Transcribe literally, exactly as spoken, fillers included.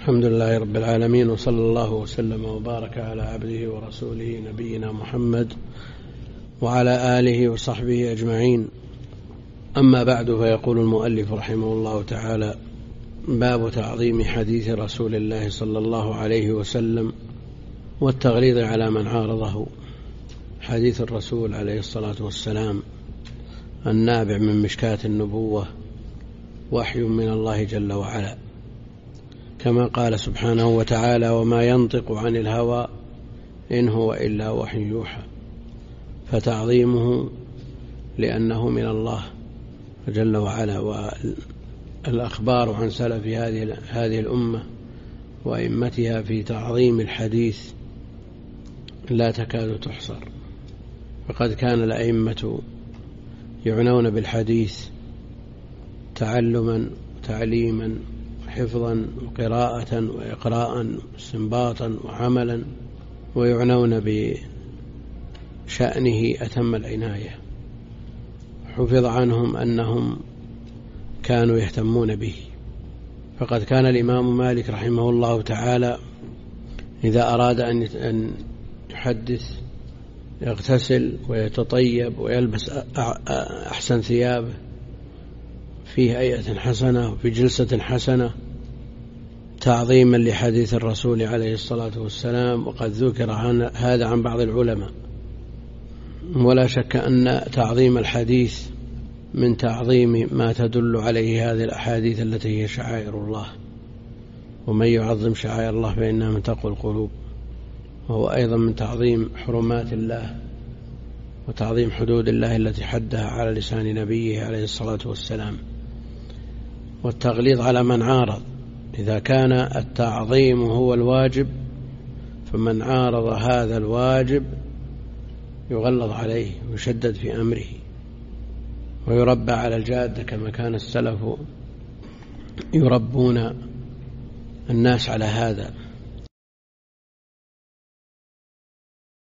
الحمد لله رب العالمين، وصلى الله وسلم وبارك على عبده ورسوله نبينا محمد وعلى آله وصحبه أجمعين. أما بعد، فيقول المؤلف رحمه الله تعالى: باب تعظيم حديث رسول الله صلى الله عليه وسلم والتغليظ على من عارضه. حديث الرسول عليه الصلاة والسلام النابع من مشكاة النبوة وحي من الله جل وعلا، كما قال سبحانه وتعالى: وما ينطق عن الهوى إن هو إلا وحي يوحى. فتعظيمه لأنه من الله جل وعلا. والأخبار عن سلف هذه الأمة وأئمتها في تعظيم الحديث لا تكاد تحصر، فقد كان الأئمة يعنون بالحديث تعلما تعليما حفظا وقراءة وإقراء واستنباطا وعملا، ويعنون بشأنه أتم العناية. حفظ عنهم أنهم كانوا يهتمون به، فقد كان الإمام مالك رحمه الله تعالى إذا أراد أن يحدث يغتسل ويتطيب ويلبس أحسن ثيابه في هيئة حسنة وفي جلسة حسنة تعظيما لحديث الرسول عليه الصلاة والسلام. وقد ذكر هذا عن بعض العلماء، ولا شك أن تعظيم الحديث من تعظيم ما تدل عليه هذه الأحاديث التي هي شعائر الله، ومن يعظم شعائر الله فإنها من تقوى القلوب، وهو أيضا من تعظيم حرمات الله وتعظيم حدود الله التي حدها على لسان نبيه عليه الصلاة والسلام. والتغليظ على من عارض، إذا كان التعظيم هو الواجب فمن عارض هذا الواجب يغلظ عليه ويشدد في أمره ويربى على الجادة، كما كان السلف يربون الناس على هذا.